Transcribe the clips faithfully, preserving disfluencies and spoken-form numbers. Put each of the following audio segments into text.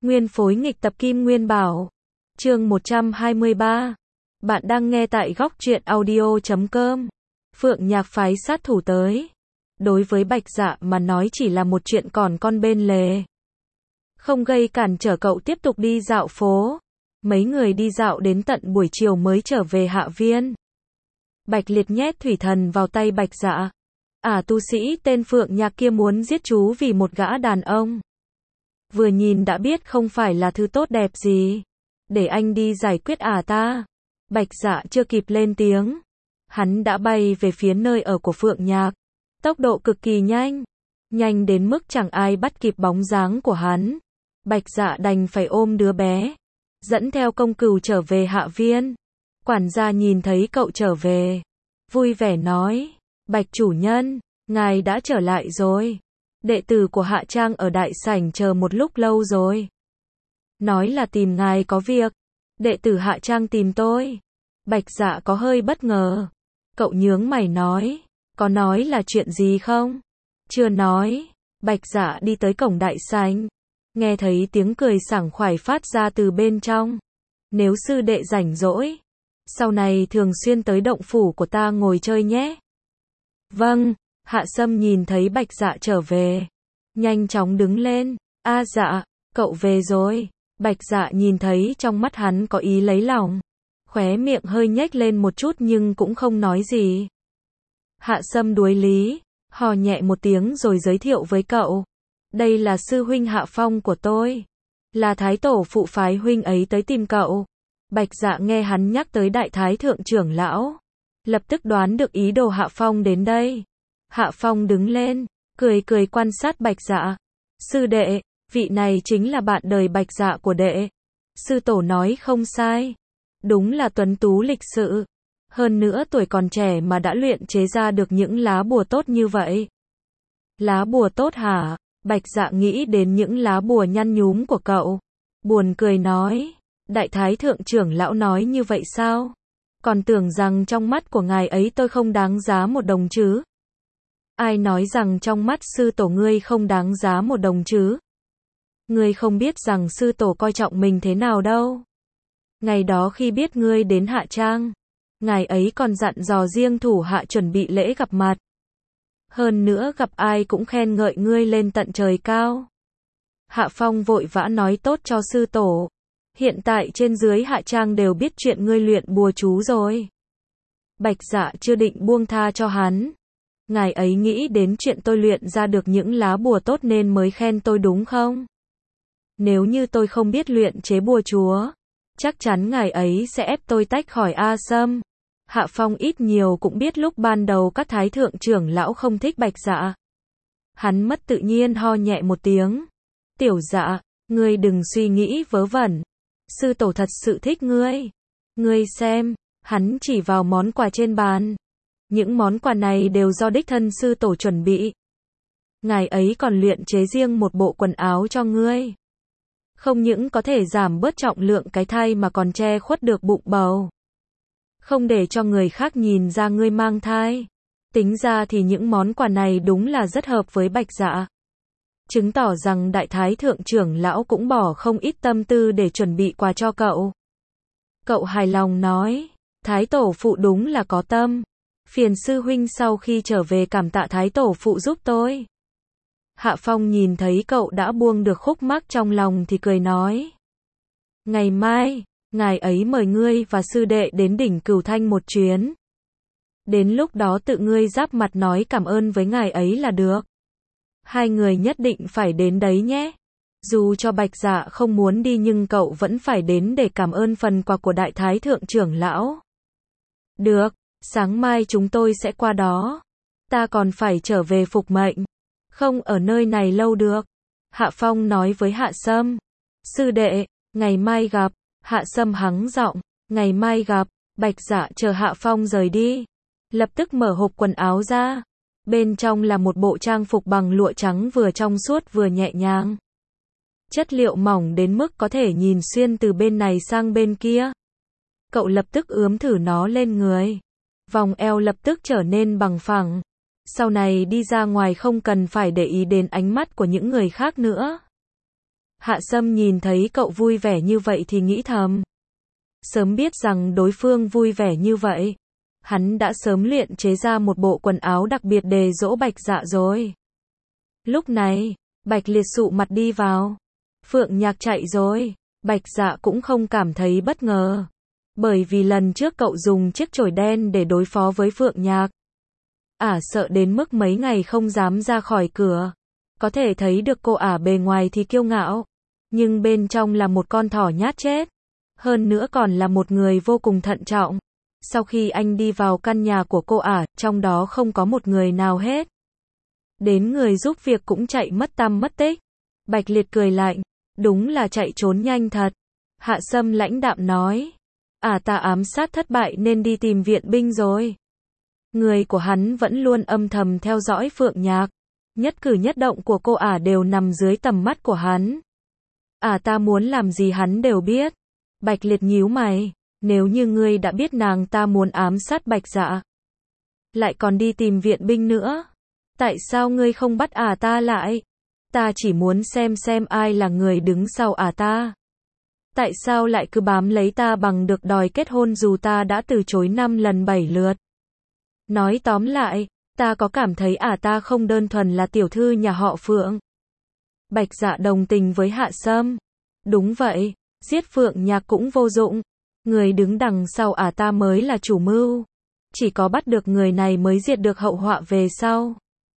Nguyên phối nghịch tập Kim Nguyên Bảo. Chương một trăm hai mươi ba. Bạn đang nghe tại góc truyện audio chấm com. Phượng Nhạc phái sát thủ tới. Đối với Bạch Dạ mà nói chỉ là một chuyện còn con bên lề. Không gây cản trở cậu tiếp tục đi dạo phố. Mấy người đi dạo đến tận buổi chiều mới trở về hạ viên. Bạch Liệt nhét thủy thần vào tay Bạch Dạ. À, tu sĩ tên Phượng Nhạc kia muốn giết chú vì một gã đàn ông. Vừa nhìn đã biết không phải là thứ tốt đẹp gì. Để anh đi giải quyết à ta. Bạch Dạ chưa kịp lên tiếng. Hắn đã bay về phía nơi ở của Phượng Nhạc. Tốc độ cực kỳ nhanh. Nhanh đến mức chẳng ai bắt kịp bóng dáng của hắn. Bạch Dạ đành phải ôm đứa bé. Dẫn theo công cừu trở về hạ viên. Quản gia nhìn thấy cậu trở về. Vui vẻ nói. Bạch chủ nhân, ngài đã trở lại rồi. Đệ tử của Hạ Trang ở đại sảnh chờ một lúc lâu rồi. Nói là tìm ngài có việc. Đệ tử Hạ Trang tìm tôi. Bạch Dạ có hơi bất ngờ. Cậu nhướng mày nói. Có nói là chuyện gì không? Chưa nói. Bạch Dạ đi tới cổng đại sảnh. Nghe thấy tiếng cười sảng khoái phát ra từ bên trong. Nếu sư đệ rảnh rỗi, sau này thường xuyên tới động phủ của ta ngồi chơi nhé. Vâng. Hạ Sâm nhìn thấy Bạch Dạ trở về. Nhanh chóng đứng lên. A Dạ, cậu về rồi. Bạch Dạ nhìn thấy trong mắt hắn có ý lấy lòng. Khóe miệng hơi nhếch lên một chút nhưng cũng không nói gì. Hạ Sâm đuối lý. Hò nhẹ một tiếng rồi giới thiệu với cậu. Đây là sư huynh Hạ Phong của tôi. Là thái tổ phụ phái huynh ấy tới tìm cậu. Bạch Dạ nghe hắn nhắc tới đại thái thượng trưởng lão. Lập tức đoán được ý đồ Hạ Phong đến đây. Hạ Phong đứng lên, cười cười quan sát Bạch Dạ. Sư đệ, vị này chính là bạn đời Bạch Dạ của đệ. Sư tổ nói không sai. Đúng là tuấn tú lịch sự. Hơn nữa tuổi còn trẻ mà đã luyện chế ra được những lá bùa tốt như vậy. Lá bùa tốt hả? Bạch Dạ nghĩ đến những lá bùa nhăn nhúm của cậu. Buồn cười nói. Đại thái thượng trưởng lão nói như vậy sao? Còn tưởng rằng trong mắt của ngài ấy tôi không đáng giá một đồng chứ. Ai nói rằng trong mắt sư tổ ngươi không đáng giá một đồng chứ? Ngươi không biết rằng sư tổ coi trọng mình thế nào đâu. Ngày đó khi biết ngươi đến Hạ Trang, ngài ấy còn dặn dò riêng thủ hạ chuẩn bị lễ gặp mặt. Hơn nữa gặp ai cũng khen ngợi ngươi lên tận trời cao. Hạ Phong vội vã nói tốt cho sư tổ. Hiện tại trên dưới Hạ Trang đều biết chuyện ngươi luyện bùa chú rồi. Bạch Dạ chưa định buông tha cho hắn. Ngài ấy nghĩ đến chuyện tôi luyện ra được những lá bùa tốt nên mới khen tôi đúng không? Nếu như tôi không biết luyện chế bùa chúa, chắc chắn ngài ấy sẽ ép tôi tách khỏi A Sâm. Hạ Phong ít nhiều cũng biết lúc ban đầu các thái thượng trưởng lão không thích Bạch Dạ. Hắn mất tự nhiên ho nhẹ một tiếng. Tiểu Dạ, ngươi đừng suy nghĩ vớ vẩn. Sư tổ thật sự thích ngươi. Ngươi xem, hắn chỉ vào món quà trên bàn. Những món quà này đều do đích thân sư tổ chuẩn bị. Ngài ấy còn luyện chế riêng một bộ quần áo cho ngươi. Không những có thể giảm bớt trọng lượng cái thai mà còn che khuất được bụng bầu. Không để cho người khác nhìn ra ngươi mang thai. Tính ra thì những món quà này đúng là rất hợp với Bạch Dạ. Chứng tỏ rằng đại thái thượng trưởng lão cũng bỏ không ít tâm tư để chuẩn bị quà cho cậu. Cậu hài lòng nói. Thái tổ phụ đúng là có tâm. Phiền sư huynh sau khi trở về cảm tạ thái tổ phụ giúp tôi. Hạ Phong nhìn thấy cậu đã buông được khúc mắc trong lòng thì cười nói. Ngày mai, ngài ấy mời ngươi và sư đệ đến đỉnh Cửu Thanh một chuyến. Đến lúc đó tự ngươi giáp mặt nói cảm ơn với ngài ấy là được. Hai người nhất định phải đến đấy nhé. Dù cho Bạch Dạ không muốn đi nhưng cậu vẫn phải đến để cảm ơn phần quà của đại thái thượng trưởng lão. Được, sáng mai chúng tôi sẽ qua đó. Ta còn phải trở về phục mệnh. Không ở nơi này lâu được. Hạ Phong nói với Hạ Sâm. Sư đệ, ngày mai gặp. Hạ Sâm hắng giọng. Ngày mai gặp. Bạch Dạ chờ Hạ Phong rời đi. Lập tức mở hộp quần áo ra. Bên trong là một bộ trang phục bằng lụa trắng vừa trong suốt vừa nhẹ nhàng. Chất liệu mỏng đến mức có thể nhìn xuyên từ bên này sang bên kia. Cậu lập tức ướm thử nó lên người. Vòng eo lập tức trở nên bằng phẳng. Sau này đi ra ngoài không cần phải để ý đến ánh mắt của những người khác nữa. Hạ Sâm nhìn thấy cậu vui vẻ như vậy thì nghĩ thầm. Sớm biết rằng đối phương vui vẻ như vậy, hắn đã sớm luyện chế ra một bộ quần áo đặc biệt để dỗ Bạch Dạ rồi. Lúc này, Bạch Liệt sụ mặt đi vào. Phượng Nhạc chạy rồi. Bạch Dạ cũng không cảm thấy bất ngờ. Bởi vì lần trước cậu dùng chiếc chổi đen để đối phó với Phượng Nhạc. Ả sợ đến mức mấy ngày không dám ra khỏi cửa. Có thể thấy được cô ả bề ngoài thì kiêu ngạo, nhưng bên trong là một con thỏ nhát chết. Hơn nữa còn là một người vô cùng thận trọng. Sau khi anh đi vào căn nhà của cô ả, trong đó không có một người nào hết. Đến người giúp việc cũng chạy mất tăm mất tích. Bạch Liệt cười lạnh, đúng là chạy trốn nhanh thật. Hạ Sâm lãnh đạm nói, à ta ám sát thất bại nên đi tìm viện binh rồi. Người của hắn vẫn luôn âm thầm theo dõi Phượng Nhạc. Nhất cử nhất động của cô ả đều nằm dưới tầm mắt của hắn. À ta muốn làm gì hắn đều biết. Bạch Liệt nhíu mày, nếu như ngươi đã biết nàng ta muốn ám sát Bạch Dạ, lại còn đi tìm viện binh nữa, tại sao ngươi không bắt ả ta lại? Ta chỉ muốn xem xem ai là người đứng sau ả ta. Tại sao lại cứ bám lấy ta bằng được đòi kết hôn dù ta đã từ chối năm lần bảy lượt? Nói tóm lại, ta có cảm thấy ả ta không đơn thuần là tiểu thư nhà họ Phượng. Bạch Dạ đồng tình với Hạ Sâm. Đúng vậy, giết Phượng Nhạc cũng vô dụng. Người đứng đằng sau ả ta mới là chủ mưu. Chỉ có bắt được người này mới diệt được hậu họa về sau.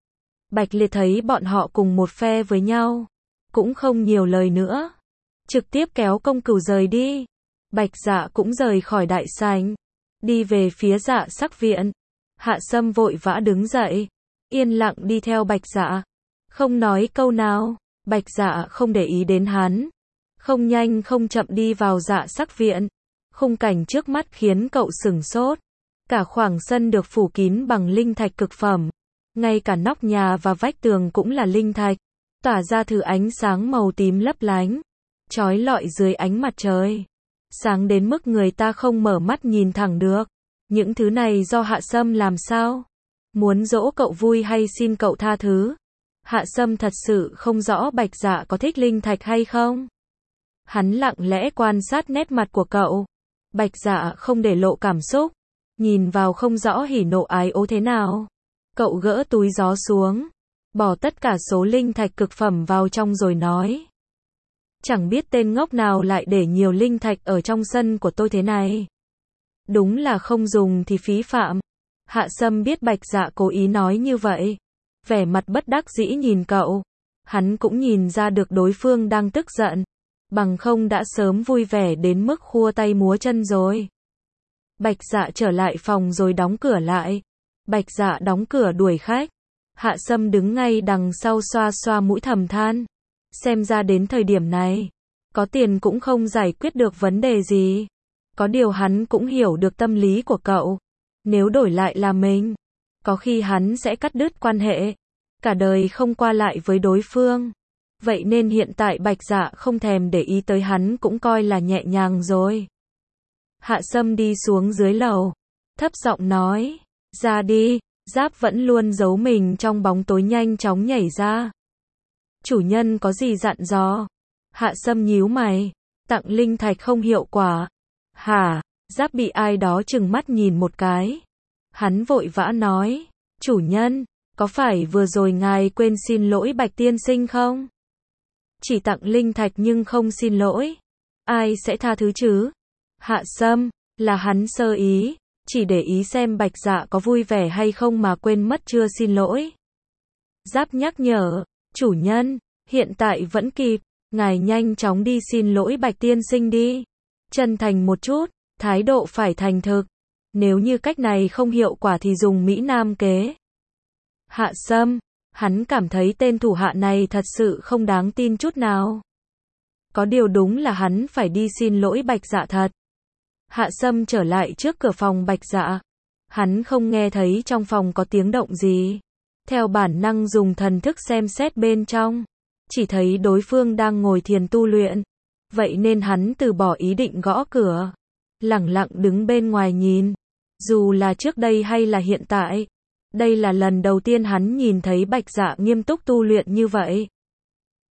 Bạch Liệt thấy bọn họ cùng một phe với nhau, cũng không nhiều lời nữa, trực tiếp kéo công cửu rời đi. Bạch Dạ cũng rời khỏi đại sảnh, đi về phía Dạ Sắc viện. Hạ Sâm vội vã đứng dậy, yên lặng đi theo Bạch Dạ, không nói câu nào. Bạch Dạ không để ý đến hắn, không nhanh không chậm đi vào Dạ Sắc viện. Khung cảnh trước mắt khiến cậu sửng sốt. Cả khoảng sân được phủ kín bằng linh thạch cực phẩm, ngay cả nóc nhà và vách tường cũng là linh thạch, tỏa ra thứ ánh sáng màu tím lấp lánh, chói lọi dưới ánh mặt trời, sáng đến mức người ta không mở mắt nhìn thẳng được. Những thứ này do Hạ Sâm làm sao? Muốn dỗ cậu vui hay xin cậu tha thứ? Hạ Sâm thật sự không rõ Bạch Dạ có thích linh thạch hay không. Hắn lặng lẽ quan sát nét mặt của cậu. Bạch Dạ không để lộ cảm xúc, nhìn vào không rõ hỉ nộ ái ố thế nào. Cậu gỡ túi gió xuống, bỏ tất cả số linh thạch cực phẩm vào trong rồi nói. Chẳng biết tên ngốc nào lại để nhiều linh thạch ở trong sân của tôi thế này. Đúng là không dùng thì phí phạm. Hạ Sâm biết Bạch Dạ cố ý nói như vậy. Vẻ mặt bất đắc dĩ nhìn cậu. Hắn cũng nhìn ra được đối phương đang tức giận. Bằng không đã sớm vui vẻ đến mức khua tay múa chân rồi. Bạch Dạ trở lại phòng rồi đóng cửa lại. Bạch Dạ đóng cửa đuổi khách. Hạ Sâm đứng ngay đằng sau xoa xoa mũi thầm than. Xem ra đến thời điểm này, có tiền cũng không giải quyết được vấn đề gì. Có điều hắn cũng hiểu được tâm lý của cậu. Nếu đổi lại là mình, có khi hắn sẽ cắt đứt quan hệ, cả đời không qua lại với đối phương. Vậy nên hiện tại Bạch Dạ không thèm để ý tới hắn cũng coi là nhẹ nhàng rồi. Hạ Sâm đi xuống dưới lầu, thấp giọng nói, ra đi. Giáp vẫn luôn giấu mình trong bóng tối nhanh chóng nhảy ra. Chủ nhân có gì dặn dò? Hạ Sâm nhíu mày, tặng linh thạch không hiệu quả. Hả? Giáp bị ai đó trừng mắt nhìn một cái. Hắn vội vã nói, chủ nhân, có phải vừa rồi ngài quên xin lỗi Bạch tiên sinh không? Chỉ tặng linh thạch nhưng không xin lỗi, ai sẽ tha thứ chứ? Hạ Sâm, là hắn sơ ý, chỉ để ý xem Bạch Dạ có vui vẻ hay không mà quên mất chưa xin lỗi. Giáp nhắc nhở, chủ nhân, hiện tại vẫn kịp, ngài nhanh chóng đi xin lỗi Bạch tiên sinh đi. Chân thành một chút, thái độ phải thành thực. Nếu như cách này không hiệu quả thì dùng Mỹ Nam kế. Hạ Sâm, hắn cảm thấy tên thủ hạ này thật sự không đáng tin chút nào. Có điều đúng là hắn phải đi xin lỗi Bạch Dạ thật. Hạ Sâm trở lại trước cửa phòng Bạch Dạ. Hắn không nghe thấy trong phòng có tiếng động gì. Theo bản năng dùng thần thức xem xét bên trong. Chỉ thấy đối phương đang ngồi thiền tu luyện. Vậy nên hắn từ bỏ ý định gõ cửa. Lẳng lặng đứng bên ngoài nhìn. Dù là trước đây hay là hiện tại. Đây là lần đầu tiên hắn nhìn thấy Bạch Dạ nghiêm túc tu luyện như vậy.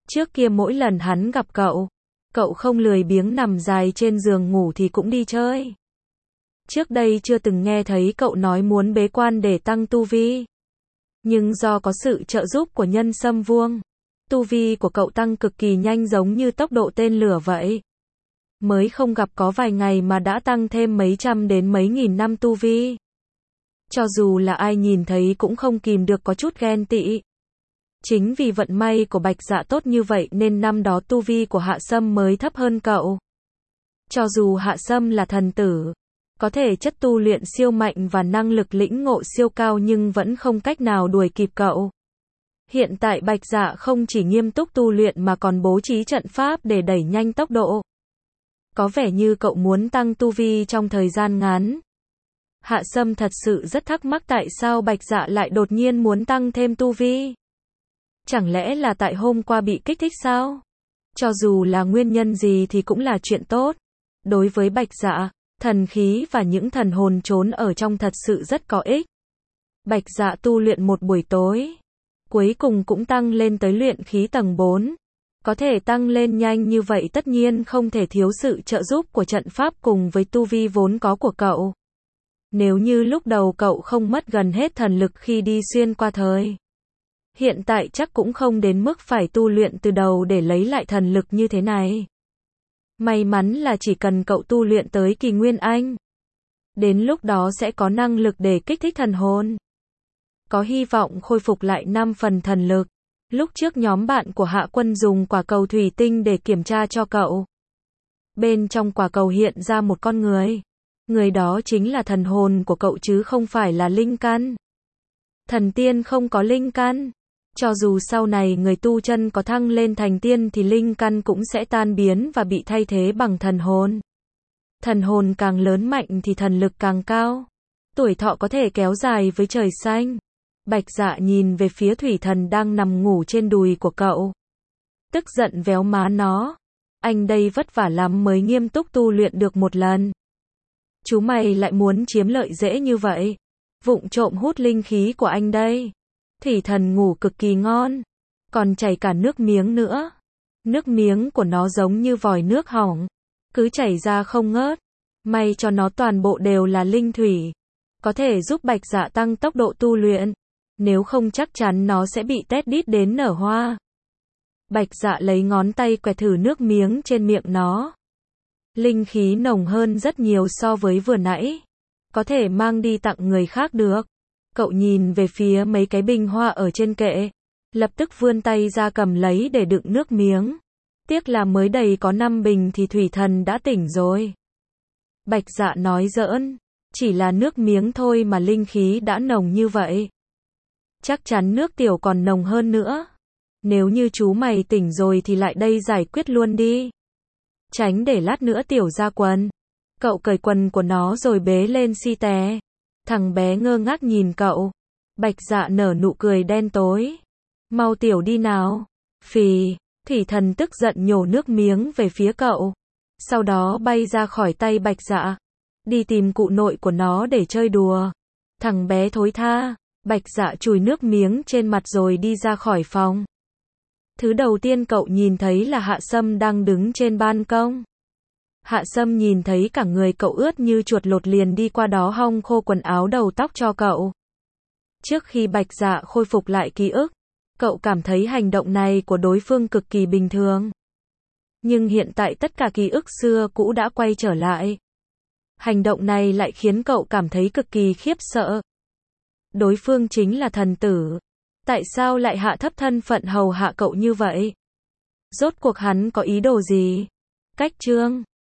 Trước kia mỗi lần hắn gặp cậu, cậu không lười biếng nằm dài trên giường ngủ thì cũng đi chơi. Trước đây chưa từng nghe thấy cậu nói muốn bế quan để tăng tu vi. Nhưng do có sự trợ giúp của Nhân Sâm Vuông, tu vi của cậu tăng cực kỳ nhanh giống như tốc độ tên lửa vậy. Mới không gặp có vài ngày mà đã tăng thêm mấy trăm đến mấy nghìn năm tu vi. Cho dù là ai nhìn thấy cũng không kìm được có chút ghen tị. Chính vì vận may của Bạch Dạ tốt như vậy nên năm đó tu vi của Hạ Sâm mới thấp hơn cậu. Cho dù Hạ Sâm là thần tử, có thể chất tu luyện siêu mạnh và năng lực lĩnh ngộ siêu cao nhưng vẫn không cách nào đuổi kịp cậu. Hiện tại Bạch Dạ không chỉ nghiêm túc tu luyện mà còn bố trí trận pháp để đẩy nhanh tốc độ. Có vẻ như cậu muốn tăng tu vi trong thời gian ngắn. Hạ Sâm thật sự rất thắc mắc tại sao Bạch Dạ lại đột nhiên muốn tăng thêm tu vi. Chẳng lẽ là tại hôm qua bị kích thích sao? Cho dù là nguyên nhân gì thì cũng là chuyện tốt. Đối với Bạch Dạ, thần khí và những thần hồn trốn ở trong thật sự rất có ích. Bạch Dạ tu luyện một buổi tối, cuối cùng cũng tăng lên tới luyện khí tầng bốn. Có thể tăng lên nhanh như vậy tất nhiên không thể thiếu sự trợ giúp của trận pháp cùng với tu vi vốn có của cậu. Nếu như lúc đầu cậu không mất gần hết thần lực khi đi xuyên qua thời, hiện tại chắc cũng không đến mức phải tu luyện từ đầu để lấy lại thần lực như thế này. May mắn là chỉ cần cậu tu luyện tới kỳ Nguyên Anh, đến lúc đó sẽ có năng lực để kích thích thần hồn. Có hy vọng khôi phục lại năm phần thần lực. Lúc trước nhóm bạn của Hạ Quân dùng quả cầu thủy tinh để kiểm tra cho cậu. Bên trong quả cầu hiện ra một con người. Người đó chính là thần hồn của cậu chứ không phải là linh căn. Thần tiên không có linh căn. Cho dù sau này người tu chân có thăng lên thành tiên thì linh căn cũng sẽ tan biến và bị thay thế bằng thần hồn. Thần hồn càng lớn mạnh thì thần lực càng cao. Tuổi thọ có thể kéo dài với trời xanh. Bạch Dạ nhìn về phía thủy thần đang nằm ngủ trên đùi của cậu. Tức giận véo má nó. Anh đây vất vả lắm mới nghiêm túc tu luyện được một lần. Chú mày lại muốn chiếm lợi dễ như vậy. Vụng trộm hút linh khí của anh đây. Thủy thần ngủ cực kỳ ngon. Còn chảy cả nước miếng nữa. Nước miếng của nó giống như vòi nước hỏng. Cứ chảy ra không ngớt. May cho nó toàn bộ đều là linh thủy. Có thể giúp Bạch Dạ tăng tốc độ tu luyện. Nếu không chắc chắn nó sẽ bị tét đít đến nở hoa. Bạch Dạ lấy ngón tay quẹt thử nước miếng trên miệng nó. Linh khí nồng hơn rất nhiều so với vừa nãy. Có thể mang đi tặng người khác được. Cậu nhìn về phía mấy cái bình hoa ở trên kệ. Lập tức vươn tay ra cầm lấy để đựng nước miếng. Tiếc là mới đầy có năm bình thì thủy thần đã tỉnh rồi. Bạch Dạ nói giỡn. Chỉ là nước miếng thôi mà linh khí đã nồng như vậy. Chắc chắn nước tiểu còn nồng hơn nữa. Nếu như chú mày tỉnh rồi thì lại đây giải quyết luôn đi. Tránh để lát nữa tiểu ra quần. Cậu cởi quần của nó rồi bế lên si té. Thằng bé ngơ ngác nhìn cậu. Bạch Dạ nở nụ cười đen tối. Mau tiểu đi nào. Phì, thủy thần tức giận nhổ nước miếng về phía cậu. Sau đó bay ra khỏi tay Bạch Dạ. Đi tìm cụ nội của nó để chơi đùa. Thằng bé thối tha. Bạch Dạ chùi nước miếng trên mặt rồi đi ra khỏi phòng. Thứ đầu tiên cậu nhìn thấy là Hạ Sâm đang đứng trên ban công. Hạ Sâm nhìn thấy cả người cậu ướt như chuột lột liền đi qua đó hong khô quần áo đầu tóc cho cậu. Trước khi Bạch Dạ khôi phục lại ký ức, cậu cảm thấy hành động này của đối phương cực kỳ bình thường. Nhưng hiện tại tất cả ký ức xưa cũ đã quay trở lại. Hành động này lại khiến cậu cảm thấy cực kỳ khiếp sợ. Đối phương chính là thần tử. Tại sao lại hạ thấp thân phận hầu hạ cậu như vậy? Rốt cuộc hắn có ý đồ gì? Cách chương